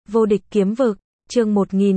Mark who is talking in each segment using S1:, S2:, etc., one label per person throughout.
S1: Vô địch kiếm vực, chương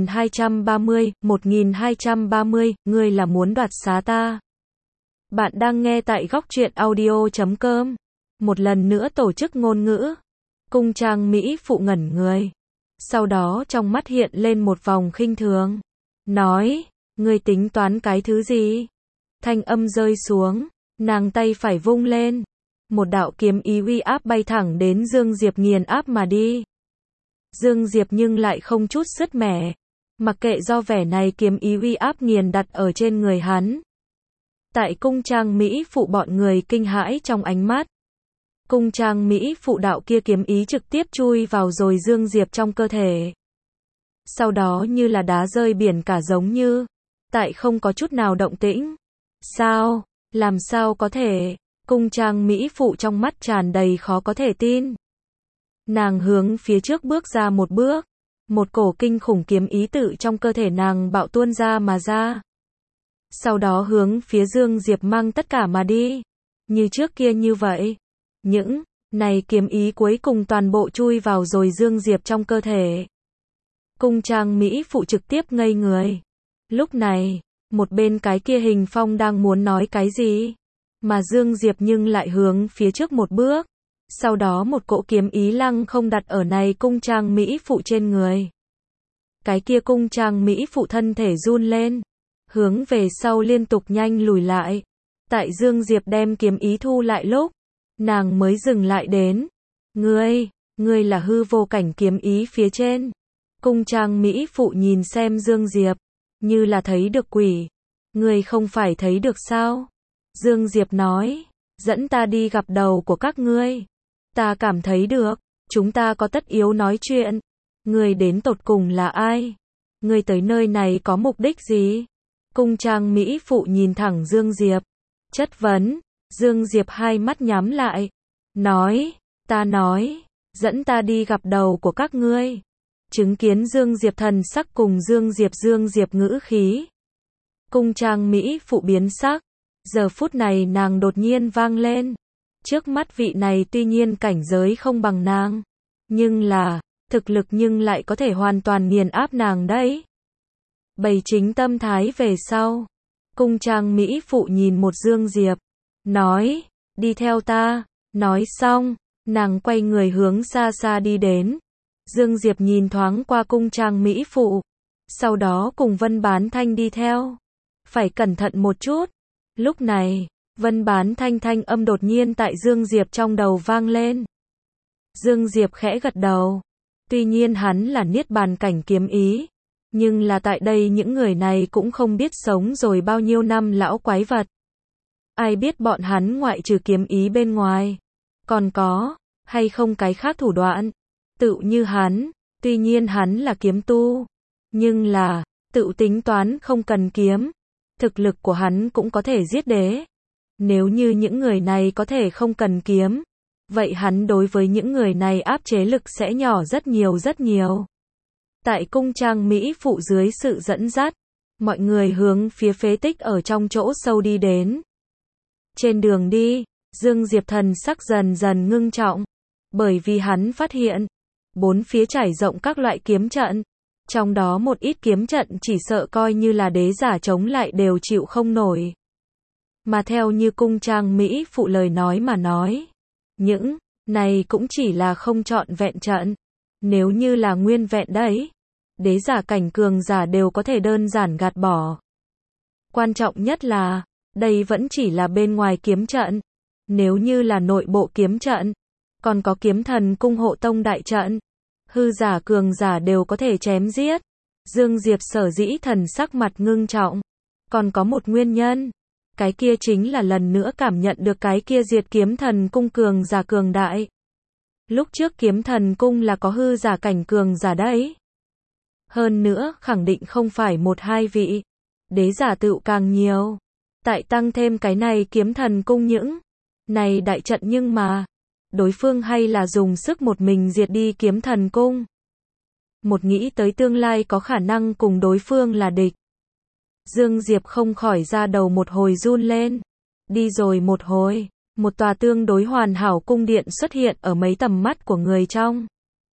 S1: 1230, ngươi là muốn đoạt xá ta. Bạn đang nghe tại góc truyện audio.com. Một lần nữa tổ chức ngôn ngữ. Cung trang Mỹ phụ ngẩn người. Sau đó trong mắt hiện lên một vòng khinh thường. Nói, ngươi tính toán cái thứ gì? Thanh âm rơi xuống, nàng tay phải vung lên. Một đạo kiếm ý uy áp bay thẳng đến Dương Diệp nghiền áp mà đi. Dương Diệp nhưng lại không chút sứt mẻ. Mặc kệ do vẻ này kiếm ý uy áp nghiền đặt ở trên người hắn. Tại cung trang Mỹ phụ bọn người kinh hãi trong ánh mắt. Cung trang Mỹ phụ đạo kia kiếm ý trực tiếp chui vào rồi Dương Diệp trong cơ thể. Sau đó như là đá rơi biển cả giống như. Tại không có chút nào động tĩnh. Sao? Làm sao có thể? Cung trang Mỹ phụ trong mắt tràn đầy khó có thể tin. Nàng hướng phía trước bước ra một bước. Một cổ kinh khủng kiếm ý tự trong cơ thể nàng bạo tuôn ra mà ra. Sau đó hướng phía Dương Diệp mang tất cả mà đi. Như trước kia như vậy. Những này kiếm ý cuối cùng toàn bộ chui vào rồi Dương Diệp trong cơ thể. Cung trang Mỹ phụ trực tiếp ngây người. Lúc này, một bên cái kia Hình Phong đang muốn nói cái gì. Mà Dương Diệp nhưng lại hướng phía trước một bước. Sau đó một cỗ kiếm ý lăng không đặt ở này cung trang Mỹ phụ trên người. Cái kia cung trang Mỹ phụ thân thể run lên. Hướng về sau liên tục nhanh lùi lại. Tại Dương Diệp đem kiếm ý thu lại lúc. Nàng mới dừng lại đến. Ngươi là hư vô cảnh kiếm ý phía trên. Cung trang Mỹ phụ nhìn xem Dương Diệp. Như là thấy được quỷ. Ngươi không phải thấy được sao? Dương Diệp nói. Dẫn ta đi gặp đầu của các ngươi. Ta cảm thấy được. Chúng ta có tất yếu nói chuyện. Ngươi đến tột cùng là ai? Ngươi tới nơi này có mục đích gì? Cung trang Mỹ phụ nhìn thẳng Dương Diệp. Chất vấn. Dương Diệp hai mắt nhắm lại. Ta nói. Dẫn ta đi gặp đầu của các ngươi. Chứng kiến Dương Diệp thần sắc cùng Dương Diệp ngữ khí. Cung trang Mỹ phụ biến sắc. Giờ phút này nàng đột nhiên vang lên. Trước mắt vị này tuy nhiên cảnh giới không bằng nàng. Nhưng là, thực lực nhưng lại có thể hoàn toàn nghiền áp nàng đấy. Bày chính tâm thái về sau. Cung trang Mỹ phụ nhìn một Dương Diệp. Nói, đi theo ta. Nói xong, nàng quay người hướng xa xa đi đến. Dương Diệp nhìn thoáng qua cung trang Mỹ phụ. Sau đó cùng Vân Bán Thanh đi theo. Phải cẩn thận một chút. Lúc này, Vân Bán Thanh thanh âm đột nhiên tại Dương Diệp trong đầu vang lên. Dương Diệp khẽ gật đầu. Tuy nhiên hắn là niết bàn cảnh kiếm ý. Nhưng là tại đây những người này cũng không biết sống rồi bao nhiêu năm lão quái vật. Ai biết bọn hắn ngoại trừ kiếm ý bên ngoài. Còn có, hay không cái khác thủ đoạn. Tự như hắn, tuy nhiên hắn là kiếm tu. Nhưng là, tự tính toán không cần kiếm. Thực lực của hắn cũng có thể giết đế. Nếu như những người này có thể không cần kiếm. Vậy hắn đối với những người này áp chế lực sẽ nhỏ rất nhiều. Tại cung trang Mỹ phụ dưới sự dẫn dắt. Mọi người hướng phía phế tích ở trong chỗ sâu đi đến. Trên đường đi, Dương Diệp thần sắc dần dần ngưng trọng. Bởi vì hắn phát hiện. Bốn phía trải rộng các loại kiếm trận. Trong đó một ít kiếm trận chỉ sợ coi như là đế giả chống lại đều chịu không nổi. Mà theo như cung trang Mỹ phụ lời nói mà nói. Những này cũng chỉ là không trọn vẹn trận. Nếu như là nguyên vẹn đấy. Đế giả cảnh cường giả đều có thể đơn giản gạt bỏ. Quan trọng nhất là. Đây vẫn chỉ là bên ngoài kiếm trận. Nếu như là nội bộ kiếm trận. Còn có kiếm thần cung hộ tông đại trận. Hư giả cường giả đều có thể chém giết. Dương Diệp sở dĩ thần sắc mặt ngưng trọng. Còn có một nguyên nhân. Cái kia chính là lần nữa cảm nhận được cái kia diệt kiếm thần cung cường giả cường đại. Lúc trước kiếm thần cung là có hư giả cảnh cường giả đấy. Hơn nữa khẳng định không phải một hai vị. Đế giả tựu càng nhiều. Tại tăng thêm cái này kiếm thần cung những này đại trận nhưng mà. Đối phương hay là dùng sức một mình diệt đi kiếm thần cung. Một nghĩ tới tương lai có khả năng cùng đối phương là địch. Dương Diệp không khỏi ra đầu một hồi run lên. Đi rồi một hồi, một tòa tương đối hoàn hảo cung điện xuất hiện ở mấy tầm mắt của người trong.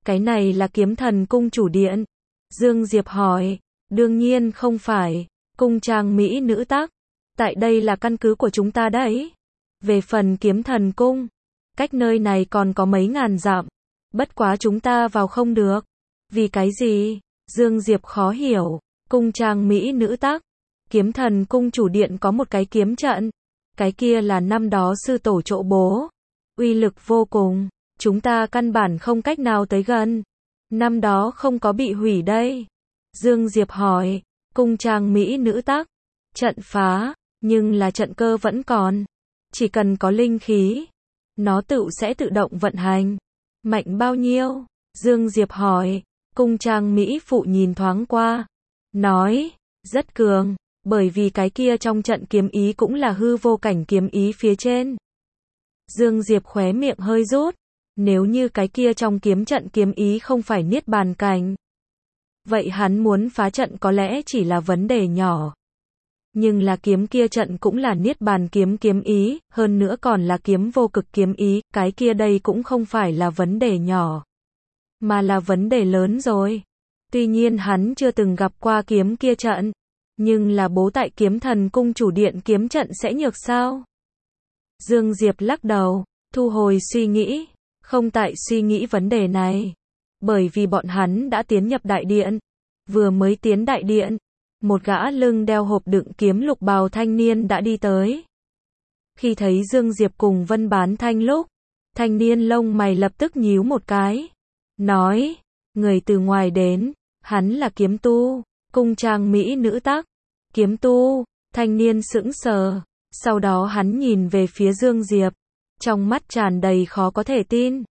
S1: Cái này là kiếm thần cung chủ điện. Dương Diệp hỏi. Đương nhiên không phải. Cung trang mỹ nữ tắc. Tại đây là căn cứ của chúng ta đấy. Về phần kiếm thần cung, cách nơi này còn có mấy ngàn dặm. Bất quá chúng ta vào không được. Vì cái gì? Dương Diệp khó hiểu. Cung trang mỹ nữ tắc. Kiếm thần cung chủ điện có một cái kiếm trận. Cái kia là năm đó sư tổ chỗ bố. Uy lực vô cùng. Chúng ta căn bản không cách nào tới gần. Năm đó không có bị hủy đây. Dương Diệp hỏi. Cung trang mỹ nữ tắc. Trận phá. Nhưng là trận cơ vẫn còn. Chỉ cần có linh khí. Nó sẽ tự động vận hành. Mạnh bao nhiêu? Dương Diệp hỏi. Cung trang mỹ phụ nhìn thoáng qua. Nói. Rất cường. Bởi vì cái kia trong trận kiếm ý cũng là hư vô cảnh kiếm ý phía trên. Dương Diệp khóe miệng hơi rút. Nếu như cái kia trong kiếm trận kiếm ý không phải niết bàn cảnh, vậy hắn muốn phá trận có lẽ chỉ là vấn đề nhỏ. Nhưng là kiếm kia trận cũng là niết bàn kiếm kiếm ý, hơn nữa còn là kiếm vô cực kiếm ý, cái kia đây cũng không phải là vấn đề nhỏ, mà là vấn đề lớn rồi. Tuy nhiên hắn chưa từng gặp qua kiếm kia trận, nhưng là bố tại kiếm thần cung chủ điện kiếm trận sẽ nhược sao? Dương Diệp lắc đầu, thu hồi suy nghĩ, không tại suy nghĩ vấn đề này. Bởi vì bọn hắn đã tiến nhập đại điện. Vừa mới tiến đại điện, một gã lưng đeo hộp đựng kiếm lục bào thanh niên đã đi tới. Khi thấy Dương Diệp cùng Vân Bán Thanh lúc, thanh niên lông mày lập tức nhíu một cái. Nói, người từ ngoài đến, hắn là kiếm tu, cung trang mỹ nữ tắc. Kiếm tu, thanh niên sững sờ. Sau đó hắn nhìn về phía Dương Diệp. Trong mắt tràn đầy khó có thể tin.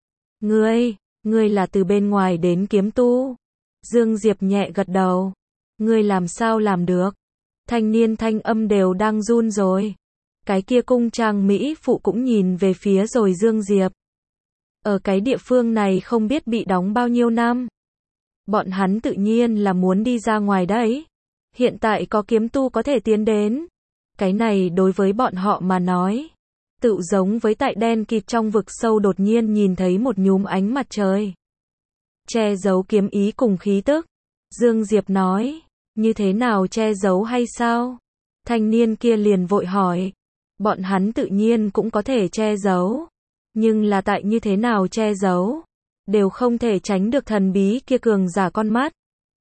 S1: Ngươi là từ bên ngoài đến kiếm tu. Dương Diệp nhẹ gật đầu. Ngươi làm sao làm được? Thanh niên thanh âm đều đang run rồi. Cái kia cung trang mỹ phụ cũng nhìn về phía rồi Dương Diệp. Ở cái địa phương này không biết bị đóng bao nhiêu năm. Bọn hắn tự nhiên là muốn đi ra ngoài đấy. Hiện tại có kiếm tu có thể tiến đến. Cái này đối với bọn họ mà nói, tự giống với tại đen kịt trong vực sâu đột nhiên nhìn thấy một nhúm ánh mặt trời. Che giấu kiếm ý cùng khí tức. Dương Diệp nói, như thế nào che giấu hay sao? Thanh niên kia liền vội hỏi. Bọn hắn tự nhiên cũng có thể che giấu. Nhưng là tại như thế nào che giấu? Đều không thể tránh được thần bí kia cường giả con mắt.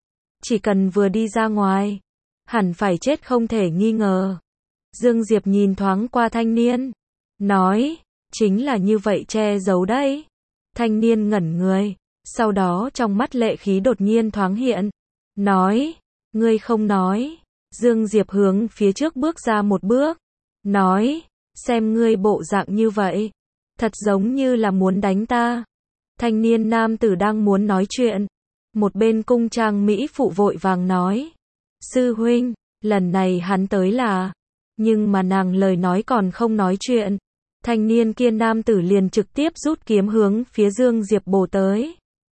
S1: Chỉ cần vừa đi ra ngoài, hẳn phải chết không thể nghi ngờ. Dương Diệp nhìn thoáng qua thanh niên. Nói, chính là như vậy che giấu đấy. Thanh niên ngẩn người. Sau đó trong mắt lệ khí đột nhiên thoáng hiện. Nói, ngươi không nói. Dương Diệp hướng phía trước bước ra một bước. Nói, xem ngươi bộ dạng như vậy. Thật giống như là muốn đánh ta. Thanh niên nam tử đang muốn nói chuyện. Một bên cung trang mỹ phụ vội vàng nói. Sư huynh, lần này hắn tới là... Nhưng mà nàng lời nói còn không nói chuyện. Thanh niên kia nam tử liền trực tiếp rút kiếm hướng phía Dương Diệp bổ tới.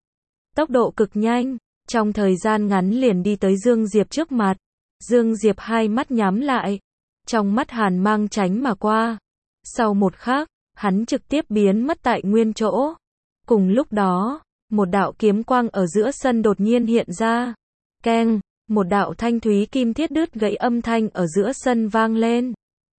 S1: Tốc độ cực nhanh, trong thời gian ngắn liền đi tới Dương Diệp trước mặt. Dương Diệp hai mắt nhắm lại, trong mắt hàn mang tránh mà qua. Sau một khắc, hắn trực tiếp biến mất tại nguyên chỗ. Cùng lúc đó, một đạo kiếm quang ở giữa sân đột nhiên hiện ra. Keng, một đạo thanh thúy kim thiết đứt gãy âm thanh ở giữa sân vang lên.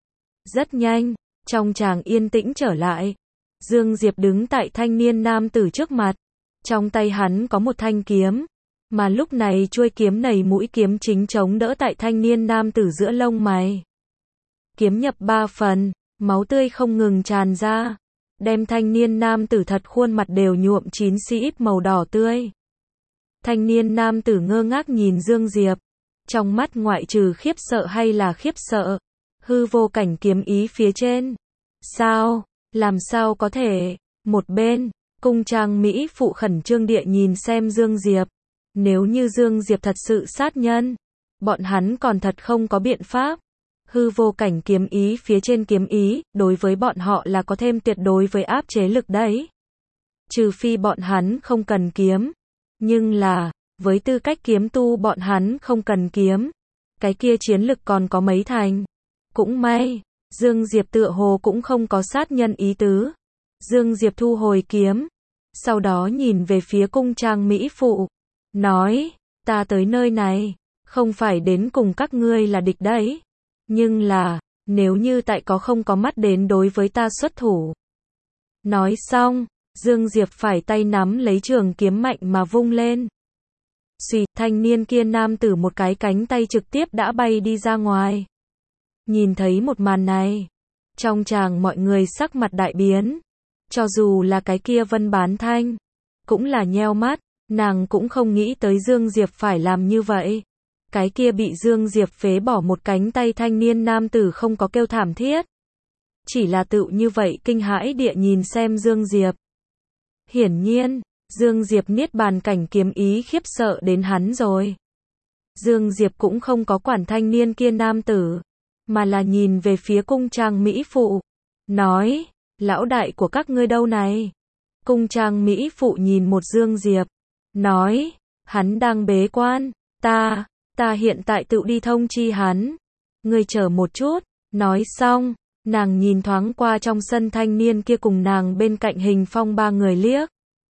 S1: Rất nhanh, trong tràng yên tĩnh trở lại. Dương Diệp đứng tại thanh niên nam tử trước mặt. Trong tay hắn có một thanh kiếm. Mà lúc này chuôi kiếm này mũi kiếm chính chống đỡ tại thanh niên nam tử giữa lông mày. Kiếm nhập 3 phần, máu tươi không ngừng tràn ra. Đem thanh niên nam tử thật khuôn mặt đều nhuộm chín xị màu đỏ tươi. Thanh niên nam tử ngơ ngác nhìn Dương Diệp. Trong mắt ngoại trừ khiếp sợ hay là khiếp sợ. Hư vô cảnh kiếm ý phía trên. Sao? Làm sao có thể? Một bên, cung trang mỹ phụ khẩn trương địa nhìn xem Dương Diệp. Nếu như Dương Diệp thật sự sát nhân, bọn hắn còn thật không có biện pháp. Hư vô cảnh kiếm ý phía trên kiếm ý, đối với bọn họ là có thêm tuyệt đối với áp chế lực đấy. Trừ phi bọn hắn không cần kiếm. Nhưng là, với tư cách kiếm tu bọn hắn không cần kiếm. Cái kia chiến lực còn có mấy thành. Cũng may, Dương Diệp tựa hồ cũng không có sát nhân ý tứ. Dương Diệp thu hồi kiếm. sau đó nhìn về phía cung trang mỹ phụ, nói, ta tới nơi này, không phải đến cùng các ngươi là địch đấy, nhưng là, nếu như tại có không có mắt đến đối với ta xuất thủ. Nói xong, Dương Diệp phải tay nắm lấy trường kiếm mạnh mà vung lên. Xùy, thanh niên kia nam tử một cái cánh tay trực tiếp đã bay đi ra ngoài. Nhìn thấy một màn này, trong tràng mọi người sắc mặt đại biến. Cho dù là cái kia Vân Bán Thanh, cũng là nheo mắt, nàng cũng không nghĩ tới Dương Diệp phải làm như vậy. Cái kia bị Dương Diệp phế bỏ một cánh tay thanh niên nam tử không có kêu thảm thiết. Chỉ là tự như vậy kinh hãi địa nhìn xem Dương Diệp. Hiển nhiên, Dương Diệp niết bàn cảnh kiếm ý khiếp sợ đến hắn rồi. Dương Diệp cũng không có quản thanh niên kia nam tử, mà là nhìn về phía cung trang mỹ phụ, nói, lão đại của các ngươi đâu này? Cung trang mỹ phụ nhìn một Dương Diệp, nói, hắn đang bế quan, ta hiện tại tự đi thông chi hắn. Ngươi chờ một chút, nói xong, nàng nhìn thoáng qua trong sân thanh niên kia cùng nàng bên cạnh Hình Phong ba người liếc.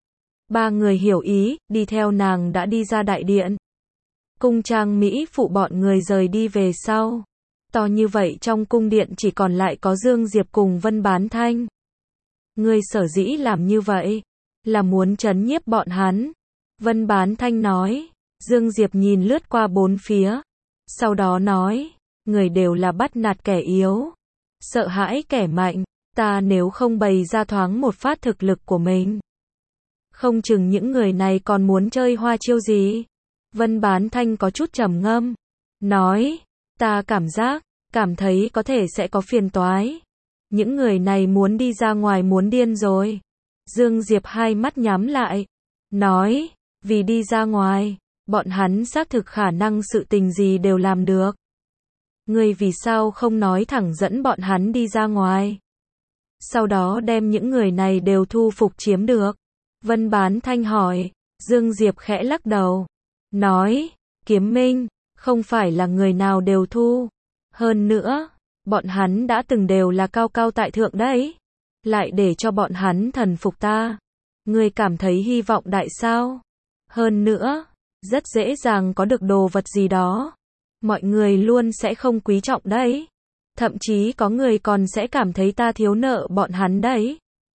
S1: Ba người hiểu ý, đi theo nàng đã đi ra đại điện. Cung trang mỹ phụ bọn người rời đi về sau. To như vậy trong cung điện chỉ còn lại có Dương Diệp cùng Vân Bán Thanh. Ngươi sở dĩ làm như vậy, là muốn trấn nhiếp bọn hắn. Vân Bán Thanh nói. Dương Diệp nhìn lướt qua bốn phía. Sau đó nói, người đều là bắt nạt kẻ yếu, sợ hãi kẻ mạnh. Ta nếu không bày ra thoáng một phát thực lực của mình, không chừng những người này còn muốn chơi hoa chiêu gì. Vân Bán Thanh có chút trầm ngâm, nói, ta cảm thấy có thể sẽ có phiền toái. Những người này muốn đi ra ngoài muốn điên rồi. Dương Diệp hai mắt nhắm lại, nói, vì đi ra ngoài, bọn hắn xác thực khả năng sự tình gì đều làm được. Ngươi vì sao không nói thẳng dẫn bọn hắn đi ra ngoài, sau đó đem những người này đều thu phục chiếm được? Vân Bán Thanh hỏi. Dương Diệp khẽ lắc đầu, nói, Kiếm Minh, không phải là người nào đều thu. Hơn nữa, bọn hắn đã từng đều là cao cao tại thượng đấy. Lại để cho bọn hắn thần phục ta. Ngươi cảm thấy hy vọng đại sao? Hơn nữa, rất dễ dàng có được đồ vật gì đó. Mọi người luôn sẽ không quý trọng đấy. Thậm chí có người còn sẽ cảm thấy ta thiếu nợ bọn hắn đấy.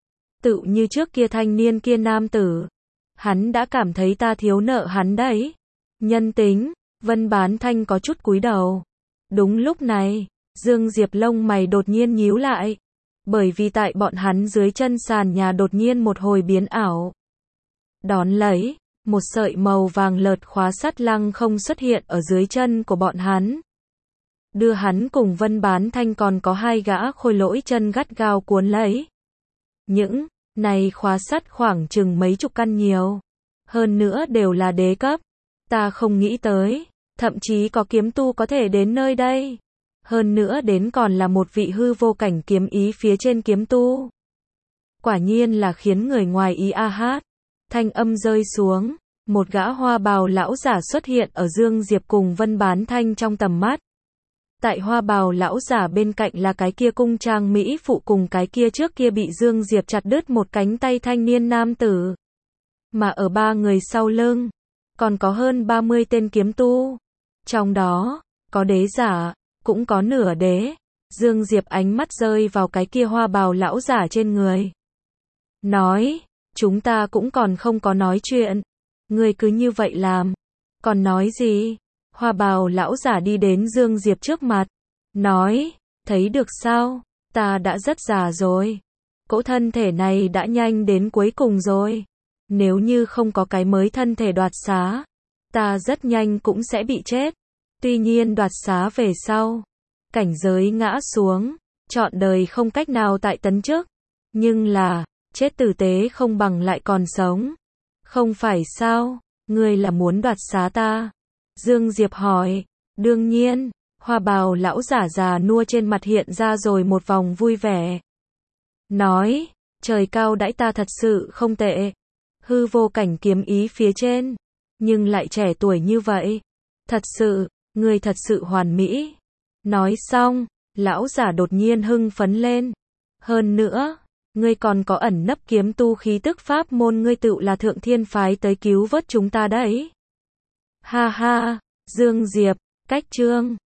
S1: Tự như trước kia thanh niên kia nam tử, hắn đã cảm thấy ta thiếu nợ hắn đấy. Nhân tính. Vân Bán Thanh có chút cúi đầu. Đúng lúc này, Dương Diệp lông mày đột nhiên nhíu lại. Bởi vì tại bọn hắn dưới chân sàn nhà đột nhiên một hồi biến ảo. Đón lấy, một sợi màu vàng lợt khóa sắt lăng không xuất hiện ở dưới chân của bọn hắn. Đưa hắn cùng Vân Bán Thanh còn có hai gã khôi lỗi chân gắt gao cuốn lấy. Những này khóa sắt khoảng chừng mấy chục căn nhiều. Hơn nữa đều là đế cấp. Ta không nghĩ tới, thậm chí có kiếm tu có thể đến nơi đây. Hơn nữa đến còn là một vị hư vô cảnh kiếm ý phía trên kiếm tu. Quả nhiên là khiến người ngoài ý a hát. Thanh âm rơi xuống, một gã hoa bào lão giả xuất hiện ở Dương Diệp cùng Vân Bán Thanh trong tầm mắt. Tại hoa bào lão giả bên cạnh là cái kia cung trang mỹ phụ cùng cái kia trước kia bị Dương Diệp chặt đứt một cánh tay thanh niên nam tử. Mà ở ba người sau lưng, còn có hơn 30 tên kiếm tu. Trong đó, có đế giả, cũng có nửa đế. Dương Diệp ánh mắt rơi vào cái kia hoa bào lão giả trên người. Nói, chúng ta cũng còn không có nói chuyện. Ngươi cứ như vậy làm. Còn nói gì? Hoa bào lão giả đi đến Dương Diệp trước mặt. Nói, thấy được sao? Ta đã rất già rồi. Cỗ thân thể này đã nhanh đến cuối cùng rồi. Nếu như không có cái mới thân thể đoạt xá, ta rất nhanh cũng sẽ bị chết. Tuy nhiên đoạt xá về sau, cảnh giới ngã xuống, trọn đời không cách nào tại tấn chức. Nhưng là, chết tử tế không bằng lại còn sống. Không phải sao? Ngươi là muốn đoạt xá ta? Dương Diệp hỏi. Đương nhiên. Hoa bào lão giả già nua trên mặt hiện ra rồi một vòng vui vẻ. Nói, trời cao đãi ta thật sự không tệ. Hư vô cảnh kiếm ý phía trên, nhưng lại trẻ tuổi như vậy. Thật sự, ngươi thật sự hoàn mỹ. Nói xong, lão giả đột nhiên hưng phấn lên. Hơn nữa, Ngươi còn có ẩn nấp kiếm tu khí tức pháp môn, ngươi tựu là thượng thiên phái tới cứu vớt chúng ta đấy. Ha ha, Dương Diệp, cách chương